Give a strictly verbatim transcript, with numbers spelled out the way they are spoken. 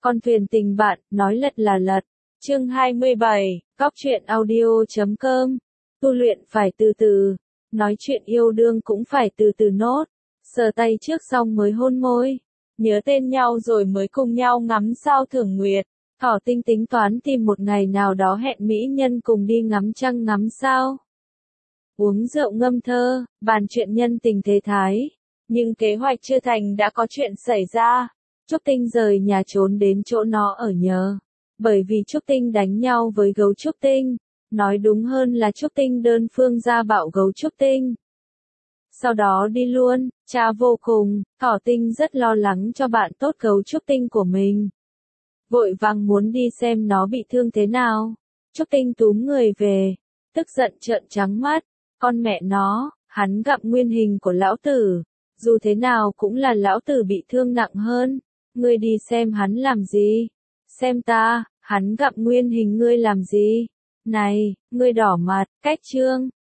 Con thuyền tình bạn, nói lật là lật. Chương hai mươi bảy, cóc truyện audio chấm com. Tu luyện phải từ từ, nói chuyện yêu đương cũng phải từ từ nốt. Sờ tay trước xong mới hôn môi, nhớ tên nhau rồi mới cùng nhau ngắm sao thưởng nguyệt. Thỏ Tinh tính toán tìm một ngày nào đó hẹn mỹ nhân cùng đi ngắm trăng ngắm sao. Uống rượu ngâm thơ, bàn chuyện nhân tình thế thái. Nhưng kế hoạch chưa thành đã có chuyện xảy ra. Trúc Tinh rời nhà trốn đến chỗ nó ở nhờ. Bởi vì Trúc Tinh đánh nhau với gấu Trúc Tinh. Nói đúng hơn là Trúc Tinh đơn phương ra bạo gấu Trúc Tinh. Sau đó đi luôn, cha vô cùng, Thỏ Tinh rất lo lắng cho bạn tốt gấu Trúc Tinh của mình. Vội vàng muốn đi xem nó bị thương thế nào. Trúc Tinh túm người về, tức giận trợn trắng mắt. Con mẹ nó, hắn gặm nguyên hình của lão tử. Dù thế nào cũng là lão tử bị thương nặng hơn. Ngươi đi xem hắn làm gì? Xem ta, hắn gặm nguyên hình ngươi làm gì? Này, ngươi đỏ mặt, cách trương.